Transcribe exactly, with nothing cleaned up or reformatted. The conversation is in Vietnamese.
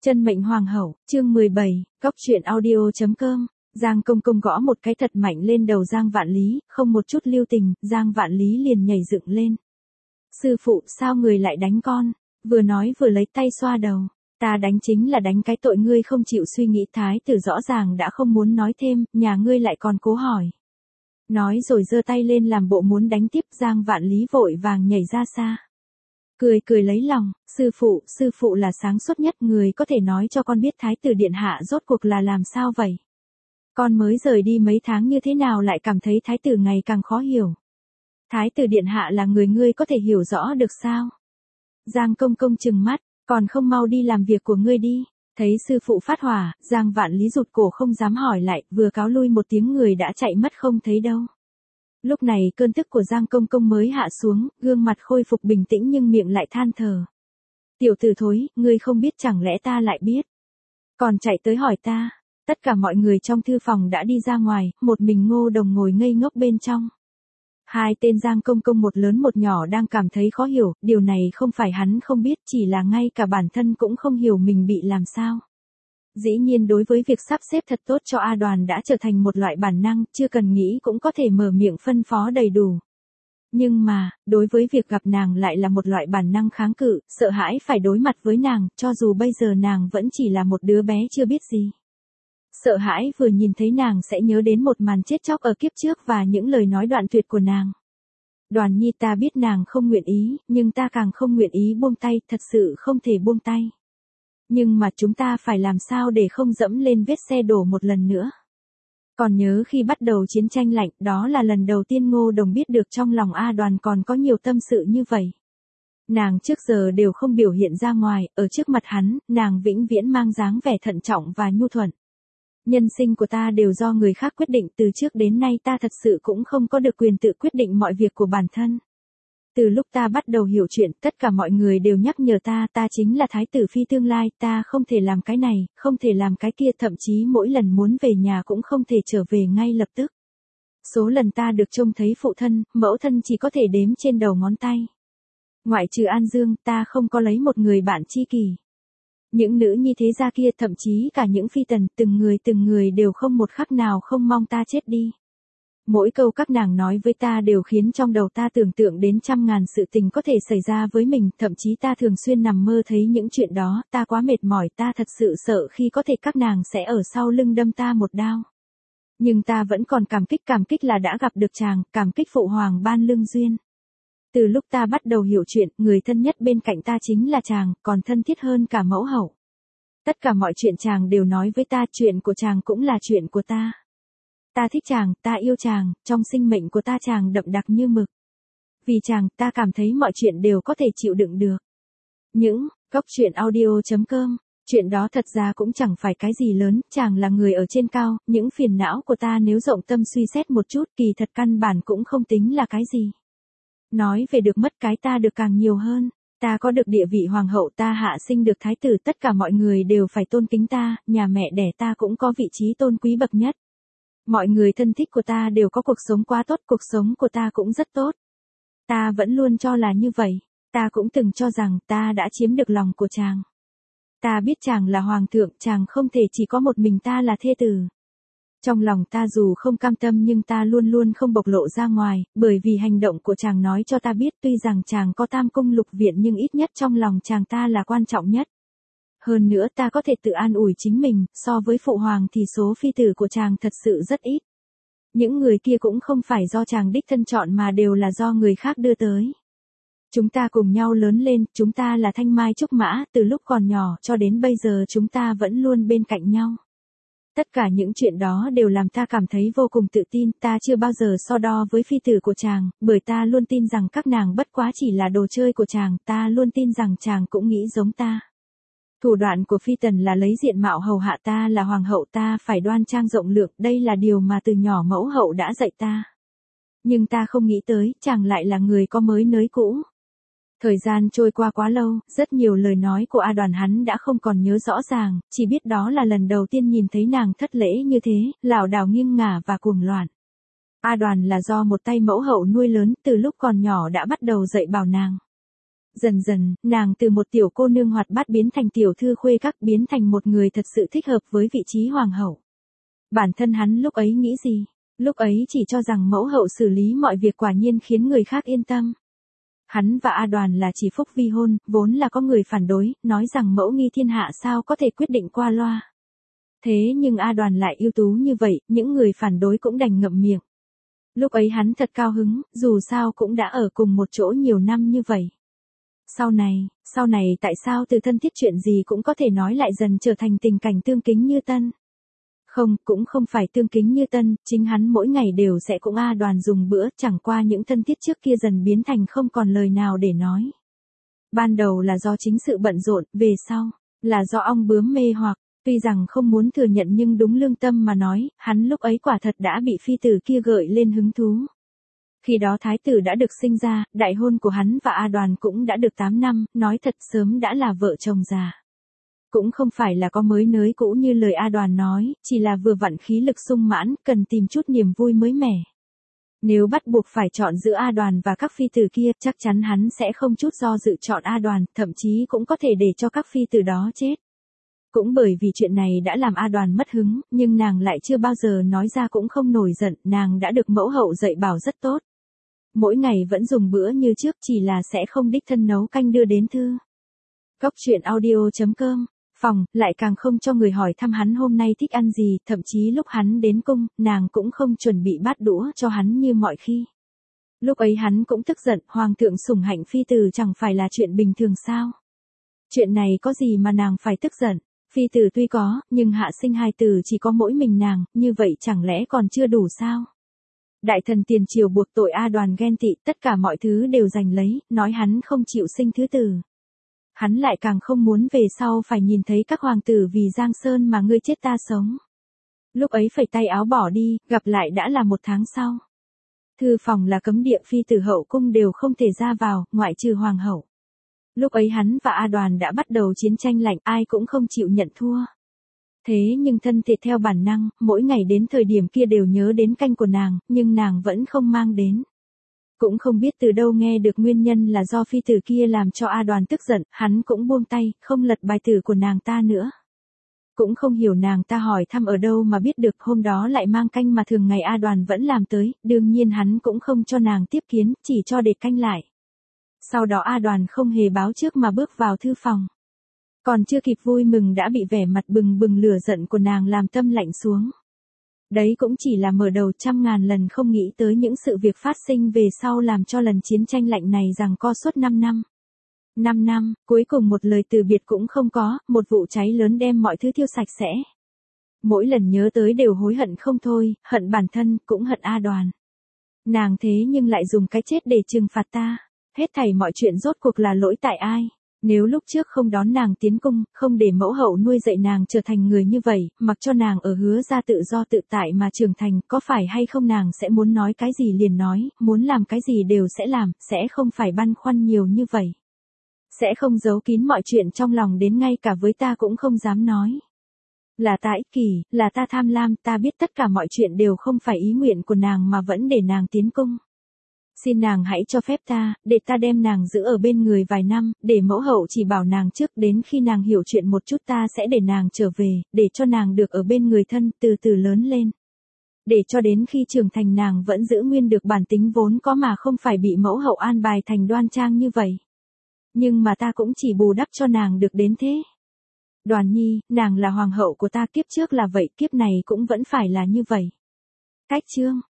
Chân mệnh hoàng hậu, chương mười bảy, góc truyện audio.com. Giang Công Công gõ một cái thật mạnh lên đầu Giang Vạn Lý, không một chút lưu tình, Giang Vạn Lý liền nhảy dựng lên. Sư phụ, sao người lại đánh con? Vừa nói vừa lấy tay xoa đầu. Ta đánh chính là đánh cái tội ngươi không chịu suy nghĩ. Thái tử rõ ràng đã không muốn nói thêm, nhà ngươi lại còn cố hỏi. Nói rồi giơ tay lên làm bộ muốn đánh tiếp. Giang Vạn Lý vội vàng nhảy ra xa. Cười cười lấy lòng, sư phụ, sư phụ là sáng suốt nhất, người có thể nói cho con biết Thái tử điện hạ rốt cuộc là làm sao vậy? Con mới rời đi mấy tháng như thế nào lại cảm thấy Thái tử ngày càng khó hiểu? Thái tử điện hạ là người ngươi có thể hiểu rõ được sao? Giang Công Công trừng mắt, còn không mau đi làm việc của ngươi đi. Thấy sư phụ phát hỏa, Giang Vạn Lý rụt cổ không dám hỏi lại, vừa cáo lui một tiếng người đã chạy mất không thấy đâu. Lúc này cơn tức của Giang Công Công mới hạ xuống, gương mặt khôi phục bình tĩnh nhưng miệng lại than thở. Tiểu tử thối, ngươi không biết chẳng lẽ ta lại biết. Còn chạy tới hỏi ta. Tất cả mọi người trong thư phòng đã đi ra ngoài, một mình Ngô Đồng ngồi ngây ngốc bên trong. Hai tên Giang Công Công một lớn một nhỏ đang cảm thấy khó hiểu, điều này không phải hắn không biết, chỉ là ngay cả bản thân cũng không hiểu mình bị làm sao. Dĩ nhiên đối với việc sắp xếp thật tốt cho A Đoàn đã trở thành một loại bản năng, chưa cần nghĩ cũng có thể mở miệng phân phó đầy đủ. Nhưng mà, đối với việc gặp nàng lại là một loại bản năng kháng cự, sợ hãi phải đối mặt với nàng, cho dù bây giờ nàng vẫn chỉ là một đứa bé chưa biết gì. Sợ hãi vừa nhìn thấy nàng sẽ nhớ đến một màn chết chóc ở kiếp trước và những lời nói đoạn tuyệt của nàng. Đoàn Nhi, ta biết nàng không nguyện ý, nhưng ta càng không nguyện ý buông tay, thật sự không thể buông tay. Nhưng mà chúng ta phải làm sao để không dẫm lên vết xe đổ một lần nữa. Còn nhớ khi bắt đầu chiến tranh lạnh, đó là lần đầu tiên Ngô Đồng biết được trong lòng A Đoàn còn có nhiều tâm sự như vậy. Nàng trước giờ đều không biểu hiện ra ngoài, ở trước mặt hắn, nàng vĩnh viễn mang dáng vẻ thận trọng và nhu thuận. Nhân sinh của ta đều do người khác quyết định, từ trước đến nay ta thật sự cũng không có được quyền tự quyết định mọi việc của bản thân. Từ lúc ta bắt đầu hiểu chuyện, tất cả mọi người đều nhắc nhở ta, ta chính là thái tử phi tương lai, ta không thể làm cái này, không thể làm cái kia, thậm chí mỗi lần muốn về nhà cũng không thể trở về ngay lập tức. Số lần ta được trông thấy phụ thân, mẫu thân chỉ có thể đếm trên đầu ngón tay. Ngoại trừ An Dương, ta không có lấy một người bạn tri kỷ. Những nữ nhi thế gia kia, thậm chí cả những phi tần, từng người từng người đều không một khắc nào không mong ta chết đi. Mỗi câu các nàng nói với ta đều khiến trong đầu ta tưởng tượng đến trăm ngàn sự tình có thể xảy ra với mình, thậm chí ta thường xuyên nằm mơ thấy những chuyện đó, ta quá mệt mỏi, ta thật sự sợ khi có thể các nàng sẽ ở sau lưng đâm ta một đao. Nhưng ta vẫn còn cảm kích, cảm kích là đã gặp được chàng, cảm kích phụ hoàng ban lương duyên. Từ lúc ta bắt đầu hiểu chuyện, người thân nhất bên cạnh ta chính là chàng, còn thân thiết hơn cả mẫu hậu. Tất cả mọi chuyện chàng đều nói với ta, chuyện của chàng cũng là chuyện của ta. Ta thích chàng, ta yêu chàng, trong sinh mệnh của ta chàng đậm đặc như mực. Vì chàng, ta cảm thấy mọi chuyện đều có thể chịu đựng được. Những, góc truyện audio.com, chuyện đó thật ra cũng chẳng phải cái gì lớn, chàng là người ở trên cao, những phiền não của ta nếu rộng tâm suy xét một chút, kỳ thật căn bản cũng không tính là cái gì. Nói về được mất cái ta được càng nhiều hơn, ta có được địa vị hoàng hậu, ta hạ sinh được thái tử, tất cả mọi người đều phải tôn kính ta, nhà mẹ đẻ ta cũng có vị trí tôn quý bậc nhất. Mọi người thân thích của ta đều có cuộc sống quá tốt, cuộc sống của ta cũng rất tốt. Ta vẫn luôn cho là như vậy, ta cũng từng cho rằng ta đã chiếm được lòng của chàng. Ta biết chàng là hoàng thượng, chàng không thể chỉ có một mình ta là thê tử. Trong lòng ta dù không cam tâm nhưng ta luôn luôn không bộc lộ ra ngoài, bởi vì hành động của chàng nói cho ta biết tuy rằng chàng có tam cung lục viện nhưng ít nhất trong lòng chàng ta là quan trọng nhất. Hơn nữa ta có thể tự an ủi chính mình, so với phụ hoàng thì số phi tử của chàng thật sự rất ít. Những người kia cũng không phải do chàng đích thân chọn mà đều là do người khác đưa tới. Chúng ta cùng nhau lớn lên, chúng ta là thanh mai trúc mã, từ lúc còn nhỏ cho đến bây giờ chúng ta vẫn luôn bên cạnh nhau. Tất cả những chuyện đó đều làm ta cảm thấy vô cùng tự tin, ta chưa bao giờ so đo với phi tử của chàng, bởi ta luôn tin rằng các nàng bất quá chỉ là đồ chơi của chàng, ta luôn tin rằng chàng cũng nghĩ giống ta. Thủ đoạn của phi tần là lấy diện mạo hầu hạ ta, là hoàng hậu, ta phải đoan trang rộng lượng, đây là điều mà từ nhỏ mẫu hậu đã dạy ta. Nhưng ta không nghĩ tới, chàng lại là người có mới nới cũ. Thời gian trôi qua quá lâu, rất nhiều lời nói của A Đoàn hắn đã không còn nhớ rõ ràng, chỉ biết đó là lần đầu tiên nhìn thấy nàng thất lễ như thế, lảo đảo nghiêng ngả và cuồng loạn. A Đoàn là do một tay mẫu hậu nuôi lớn, từ lúc còn nhỏ đã bắt đầu dạy bảo nàng. Dần dần, nàng từ một tiểu cô nương hoạt bát biến thành tiểu thư khuê các, biến thành một người thật sự thích hợp với vị trí hoàng hậu. Bản thân hắn lúc ấy nghĩ gì? Lúc ấy chỉ cho rằng mẫu hậu xử lý mọi việc quả nhiên khiến người khác yên tâm. Hắn và A Đoàn là chỉ phúc vi hôn, vốn là có người phản đối, nói rằng mẫu nghi thiên hạ sao có thể quyết định qua loa. Thế nhưng A Đoàn lại ưu tú như vậy, những người phản đối cũng đành ngậm miệng. Lúc ấy hắn thật cao hứng, dù sao cũng đã ở cùng một chỗ nhiều năm như vậy. Sau này, sau này tại sao từ thân thiết chuyện gì cũng có thể nói lại dần trở thành tình cảnh tương kính như tân? Không, cũng không phải tương kính như tân, chính hắn mỗi ngày đều sẽ cùng A Đoàn dùng bữa, chẳng qua những thân thiết trước kia dần biến thành không còn lời nào để nói. Ban đầu là do chính sự bận rộn, về sau, là do ong bướm mê hoặc, tuy rằng không muốn thừa nhận nhưng đúng lương tâm mà nói, hắn lúc ấy quả thật đã bị phi tử kia gợi lên hứng thú. Khi đó thái tử đã được sinh ra, đại hôn của hắn và A Đoàn cũng đã được tám năm, nói thật sớm đã là vợ chồng già. Cũng không phải là có mới nới cũ như lời A Đoàn nói, chỉ là vừa vặn khí lực sung mãn, cần tìm chút niềm vui mới mẻ. Nếu bắt buộc phải chọn giữa A Đoàn và các phi tử kia, chắc chắn hắn sẽ không chút do dự chọn A Đoàn, thậm chí cũng có thể để cho các phi tử đó chết. Cũng bởi vì chuyện này đã làm A Đoàn mất hứng, nhưng nàng lại chưa bao giờ nói ra cũng không nổi giận, nàng đã được mẫu hậu dạy bảo rất tốt. Mỗi ngày vẫn dùng bữa như trước, chỉ là sẽ không đích thân nấu canh đưa đến thư. Cốc truyện audio chấm com Phòng, lại càng không cho người hỏi thăm hắn hôm nay thích ăn gì, thậm chí lúc hắn đến cung, nàng cũng không chuẩn bị bát đũa cho hắn như mọi khi. Lúc ấy hắn cũng tức giận, hoàng thượng sủng hạnh phi tử chẳng phải là chuyện bình thường sao? Chuyện này có gì mà nàng phải tức giận? Phi tử tuy có, nhưng hạ sinh hai tử chỉ có mỗi mình nàng, như vậy chẳng lẽ còn chưa đủ sao? Đại thần tiền triều buộc tội A Đoàn ghen tị, tất cả mọi thứ đều giành lấy, nói hắn không chịu sinh thứ tử. Hắn lại càng không muốn về sau phải nhìn thấy các hoàng tử vì Giang Sơn mà ngươi chết ta sống. Lúc ấy phải tay áo bỏ đi, gặp lại đã là một tháng sau. Thư phòng là cấm địa, phi tử hậu cung đều không thể ra vào, ngoại trừ hoàng hậu. Lúc ấy hắn và A Đoàn đã bắt đầu chiến tranh lạnh, ai cũng không chịu nhận thua. Thế nhưng thân thể theo bản năng, mỗi ngày đến thời điểm kia đều nhớ đến canh của nàng, nhưng nàng vẫn không mang đến. Cũng không biết từ đâu nghe được nguyên nhân là do phi tử kia làm cho A Đoàn tức giận, hắn cũng buông tay, không lật bài tử của nàng ta nữa. Cũng không hiểu nàng ta hỏi thăm ở đâu mà biết được, hôm đó lại mang canh mà thường ngày A Đoàn vẫn làm tới, đương nhiên hắn cũng không cho nàng tiếp kiến, chỉ cho để canh lại. Sau đó A Đoàn không hề báo trước mà bước vào thư phòng. Còn chưa kịp vui mừng đã bị vẻ mặt bừng bừng lửa giận của nàng làm tâm lạnh xuống. Đấy cũng chỉ là mở đầu, trăm ngàn lần không nghĩ tới những sự việc phát sinh về sau làm cho lần chiến tranh lạnh này giằng co suốt năm năm. năm năm, cuối cùng một lời từ biệt cũng không có, một vụ cháy lớn đem mọi thứ thiêu sạch sẽ. Mỗi lần nhớ tới đều hối hận không thôi, hận bản thân, cũng hận A Đoàn. Nàng thế nhưng lại dùng cái chết để trừng phạt ta. Hết thảy mọi chuyện rốt cuộc là lỗi tại ai? Nếu lúc trước không đón nàng tiến cung, không để mẫu hậu nuôi dạy nàng trở thành người như vậy, mặc cho nàng ở Hứa Gia tự do tự tại mà trưởng thành, có phải hay không nàng sẽ muốn nói cái gì liền nói, muốn làm cái gì đều sẽ làm, sẽ không phải băn khoăn nhiều như vậy. Sẽ không giấu kín mọi chuyện trong lòng đến ngay cả với ta cũng không dám nói. Là ta ích kỷ, là ta tham lam, ta biết tất cả mọi chuyện đều không phải ý nguyện của nàng mà vẫn để nàng tiến cung. Xin nàng hãy cho phép ta, để ta đem nàng giữ ở bên người vài năm, để mẫu hậu chỉ bảo nàng trước, đến khi nàng hiểu chuyện một chút ta sẽ để nàng trở về, để cho nàng được ở bên người thân, từ từ lớn lên. Để cho đến khi trưởng thành nàng vẫn giữ nguyên được bản tính vốn có mà không phải bị mẫu hậu an bài thành đoan trang như vậy. Nhưng mà ta cũng chỉ bù đắp cho nàng được đến thế. Đoàn Nhi, nàng là hoàng hậu của ta, kiếp trước là vậy, kiếp này cũng vẫn phải là như vậy. Cách chương